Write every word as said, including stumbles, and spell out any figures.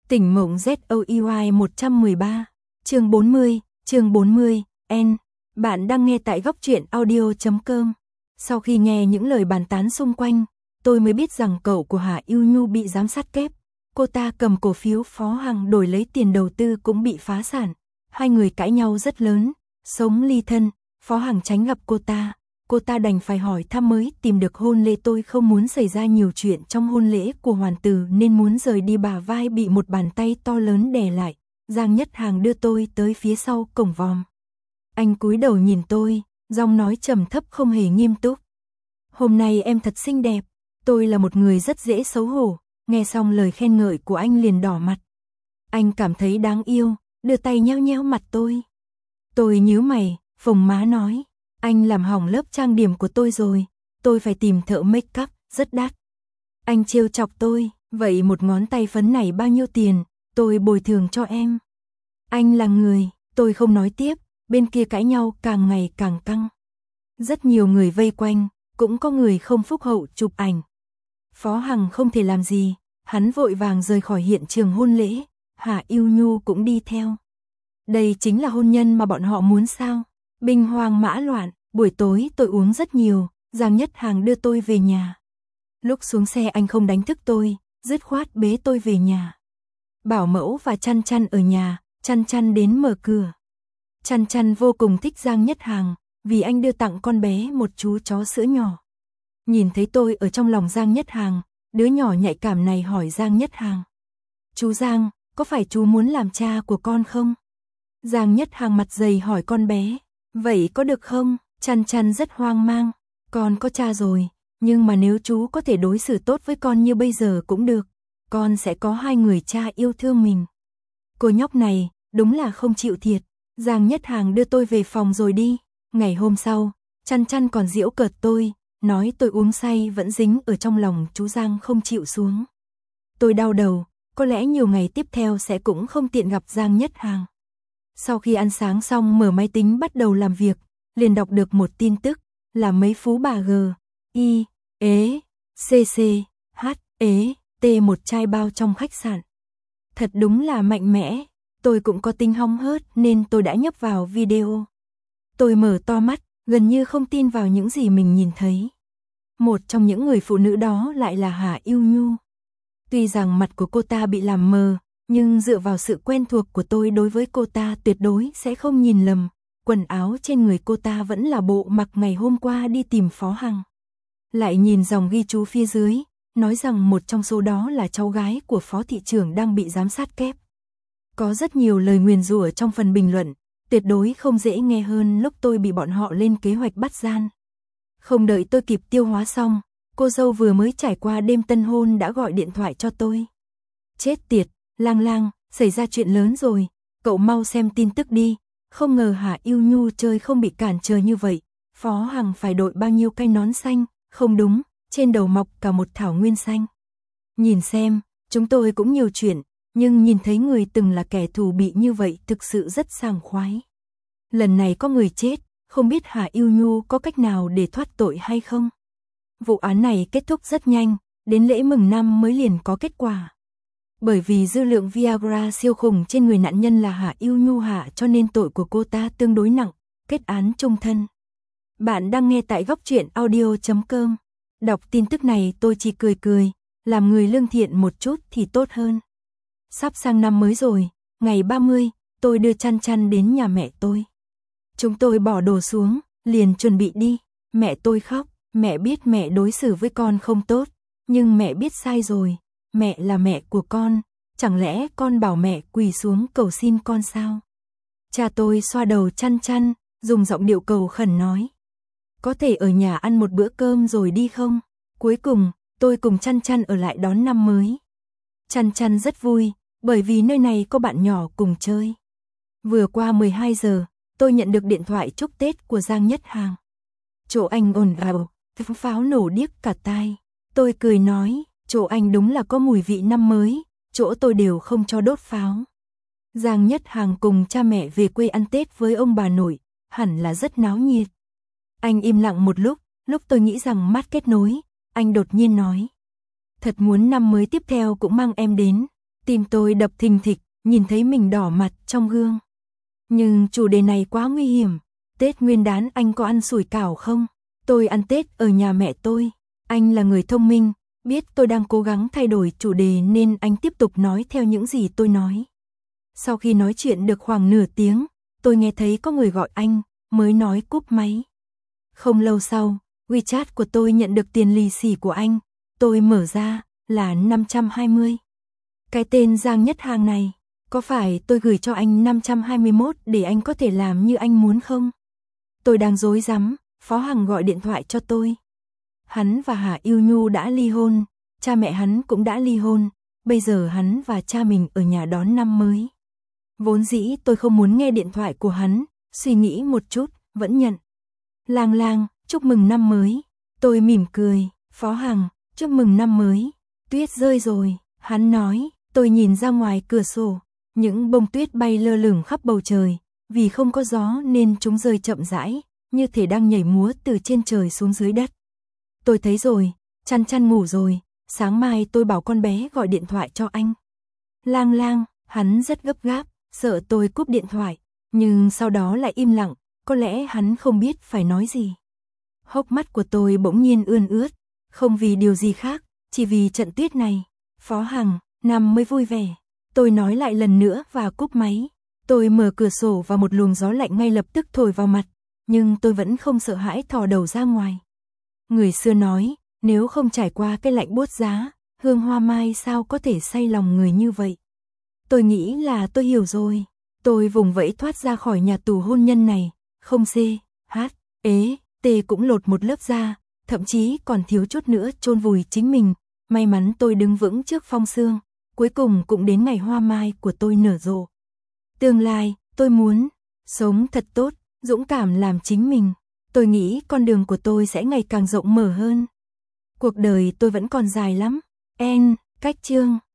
Tỉnh mộng ZOEY một trăm mười ba, chương bốn mươi, chương bốn mươi, N. Bạn đang nghe tại góc truyện audio chấm com. Sau khi nghe những lời bàn tán xung quanh, tôi mới biết rằng cậu của Hạ Yêu Nhu bị giám sát kép. Cô ta cầm cổ phiếu Phó Hằng đổi lấy tiền đầu tư cũng bị phá sản. Hai người cãi nhau rất lớn, sống ly thân, Phó Hằng tránh gặp cô ta. Cô ta đành phải hỏi thăm mới tìm được hôn lễ. Tôi không muốn xảy ra nhiều chuyện trong hôn lễ của hoàn tử nên muốn rời đi, bả vai bị một bàn tay to lớn đè lại. Giang Nhất Hàng đưa tôi tới phía sau cổng vòm. Anh cúi đầu nhìn tôi, giọng nói trầm thấp không hề nghiêm túc. Hôm nay em thật xinh đẹp. Tôi là một người rất dễ xấu hổ, nghe xong lời khen ngợi của anh liền đỏ mặt. Anh cảm thấy đáng yêu, đưa tay nhéo nhéo mặt tôi. Tôi nhíu mày, phồng má nói. Anh làm hỏng lớp trang điểm của tôi rồi, tôi phải tìm thợ make up, rất đắt. Anh trêu chọc tôi, vậy một ngón tay phấn này bao nhiêu tiền, tôi bồi thường cho em. Anh là người, tôi không nói tiếp, bên kia cãi nhau càng ngày càng căng. Rất nhiều người vây quanh, cũng có người không phúc hậu chụp ảnh. Phó Hằng không thể làm gì, hắn vội vàng rời khỏi hiện trường hôn lễ, Hạ Yêu Nhu cũng đi theo. Đây chính là hôn nhân mà bọn họ muốn sao? Binh hoang mã loạn, buổi tối tôi uống rất nhiều, Giang Nhất Hàng đưa tôi về nhà. Lúc xuống xe anh không đánh thức tôi, dứt khoát bế tôi về nhà. Bảo mẫu và Chăn Chăn ở nhà, Chăn Chăn đến mở cửa. Chăn Chăn vô cùng thích Giang Nhất Hàng, vì anh đưa tặng con bé một chú chó sữa nhỏ. Nhìn thấy tôi ở trong lòng Giang Nhất Hàng, đứa nhỏ nhạy cảm này hỏi Giang Nhất Hàng. Chú Giang, có phải chú muốn làm cha của con không? Giang Nhất Hàng mặt dày hỏi con bé. Vậy có được không? Chăn Chăn rất hoang mang. Con có cha rồi, nhưng mà nếu chú có thể đối xử tốt với con như bây giờ cũng được. Con sẽ có hai người cha yêu thương mình. Cô nhóc này, đúng là không chịu thiệt. Giang Nhất Hàng đưa tôi về phòng rồi đi. Ngày hôm sau, Chăn Chăn còn giễu cợt tôi, nói tôi uống say vẫn dính ở trong lòng chú Giang không chịu xuống. Tôi đau đầu, có lẽ nhiều ngày tiếp theo sẽ cũng không tiện gặp Giang Nhất Hàng. Sau khi ăn sáng xong mở máy tính bắt đầu làm việc, liền đọc được một tin tức, là mấy phú bà G, I, ế, xê xê, H, ế, T một chai bao trong khách sạn. Thật đúng là mạnh mẽ, tôi cũng có tính hóng hớt nên tôi đã nhấp vào video. Tôi mở to mắt, gần như không tin vào những gì mình nhìn thấy. Một trong những người phụ nữ đó lại là Hạ Yêu Nhu. Tuy rằng mặt của cô ta bị làm mờ, nhưng dựa vào sự quen thuộc của tôi đối với cô ta tuyệt đối sẽ không nhìn lầm. Quần áo trên người cô ta vẫn là bộ mặc ngày hôm qua đi tìm Phó Hằng. Lại nhìn dòng ghi chú phía dưới, nói rằng một trong số đó là cháu gái của Phó thị trưởng đang bị giám sát kép. Có rất nhiều lời nguyền rủa trong phần bình luận, tuyệt đối không dễ nghe hơn lúc tôi bị bọn họ lên kế hoạch bắt gian. Không đợi tôi kịp tiêu hóa xong, cô dâu vừa mới trải qua đêm tân hôn đã gọi điện thoại cho tôi. Chết tiệt, Lang Lang, xảy ra chuyện lớn rồi, cậu mau xem tin tức đi. Không ngờ Hạ Yêu Nhu chơi không bị cản trở như vậy, Phó Hằng phải đội bao nhiêu cây nón xanh, không đúng, trên đầu mọc cả một thảo nguyên xanh. Nhìn xem, chúng tôi cũng nhiều chuyện, nhưng nhìn thấy người từng là kẻ thù bị như vậy thực sự rất sảng khoái. Lần này có người chết, không biết Hạ Yêu Nhu có cách nào để thoát tội hay không? Vụ án này kết thúc rất nhanh, đến lễ mừng năm mới liền có kết quả. Bởi vì dư lượng Viagra siêu khủng trên người nạn nhân là Hạ Yêu Nhu hạ cho nên tội của cô ta tương đối nặng, kết án chung thân. Bạn đang nghe tại góc truyện audio chấm com. Đọc tin tức này tôi chỉ cười cười, làm người lương thiện một chút thì tốt hơn. Sắp sang năm mới rồi, ngày ba mươi, tôi đưa Chăn Chăn đến nhà mẹ tôi. Chúng tôi bỏ đồ xuống, liền chuẩn bị đi. Mẹ tôi khóc, mẹ biết mẹ đối xử với con không tốt, nhưng mẹ biết sai rồi. Mẹ là mẹ của con, chẳng lẽ con bảo mẹ quỳ xuống cầu xin con sao? Cha tôi xoa đầu Chăn Chăn, dùng giọng điệu cầu khẩn nói. Có thể ở nhà ăn một bữa cơm rồi đi không? Cuối cùng, tôi cùng Chăn Chăn ở lại đón năm mới. Chăn Chăn rất vui, bởi vì nơi này có bạn nhỏ cùng chơi. Vừa qua mười hai giờ, tôi nhận được điện thoại chúc Tết của Giang Nhất Hàng. Chỗ anh ồn ào, pháo nổ điếc cả tai. Tôi cười nói. Chỗ anh đúng là có mùi vị năm mới, chỗ tôi đều không cho đốt pháo. Giang Nhất Hàng cùng cha mẹ về quê ăn Tết với ông bà nội, hẳn là rất náo nhiệt. Anh im lặng một lúc, lúc tôi nghĩ rằng mắt kết nối, anh đột nhiên nói. Thật muốn năm mới tiếp theo cũng mang em đến, Tim tôi đập thình thịch, nhìn thấy mình đỏ mặt trong gương. Nhưng chủ đề này quá nguy hiểm. Tết Nguyên đán anh có ăn sủi cảo không? Tôi ăn Tết ở nhà mẹ tôi. Anh là người thông minh, biết tôi đang cố gắng thay đổi chủ đề nên anh tiếp tục nói theo những gì tôi nói. Sau khi nói chuyện được khoảng nửa tiếng, tôi nghe thấy có người gọi anh, mới nói cúp máy. Không lâu sau, WeChat của tôi nhận được tiền lì xì của anh. Tôi mở ra, là năm trăm hai mươi. Cái tên Giang Nhất Hàng này, có phải tôi gửi cho anh năm trăm hai mươi mốt để anh có thể làm như anh muốn không? Tôi đang rối rắm, Phó Hằng gọi điện thoại cho tôi. Hắn và Hà Yêu Nhu đã ly hôn, cha mẹ hắn cũng đã ly hôn, bây giờ hắn và cha mình ở nhà đón năm mới. Vốn dĩ tôi không muốn nghe điện thoại của hắn, suy nghĩ một chút, vẫn nhận. Lang Lang, chúc mừng năm mới. Tôi mỉm cười, Phó Hằng, chúc mừng năm mới. Tuyết rơi rồi, hắn nói. Tôi nhìn ra ngoài cửa sổ, những bông tuyết bay lơ lửng khắp bầu trời, vì không có gió nên chúng rơi chậm rãi, như thể đang nhảy múa từ trên trời xuống dưới đất. Tôi thấy rồi, Chăn Chăn ngủ rồi, sáng mai tôi bảo con bé gọi điện thoại cho anh. Lang Lang, hắn rất gấp gáp, sợ tôi cúp điện thoại, nhưng sau đó lại im lặng, có lẽ hắn không biết phải nói gì. Hốc mắt của tôi bỗng nhiên ươn ướt, không vì điều gì khác, chỉ vì trận tuyết này. Phó Hằng, năm mới vui vẻ. Tôi nói lại lần nữa và cúp máy. Tôi mở cửa sổ và một luồng gió lạnh ngay lập tức thổi vào mặt, nhưng tôi vẫn không sợ hãi thò đầu ra ngoài. Người xưa nói, nếu không trải qua cái lạnh buốt giá, hương hoa mai sao có thể say lòng người như vậy. Tôi nghĩ là tôi hiểu rồi. Tôi vùng vẫy thoát ra khỏi nhà tù hôn nhân này, không C, H, ế, T cũng lột một lớp da, thậm chí còn thiếu chút nữa chôn vùi chính mình. May mắn tôi đứng vững trước phong sương, cuối cùng cũng đến ngày hoa mai của tôi nở rộ. Tương lai, tôi muốn sống thật tốt, dũng cảm làm chính mình. Tôi nghĩ con đường của tôi sẽ ngày càng rộng mở hơn. Cuộc đời tôi vẫn còn dài lắm. En, cách chương.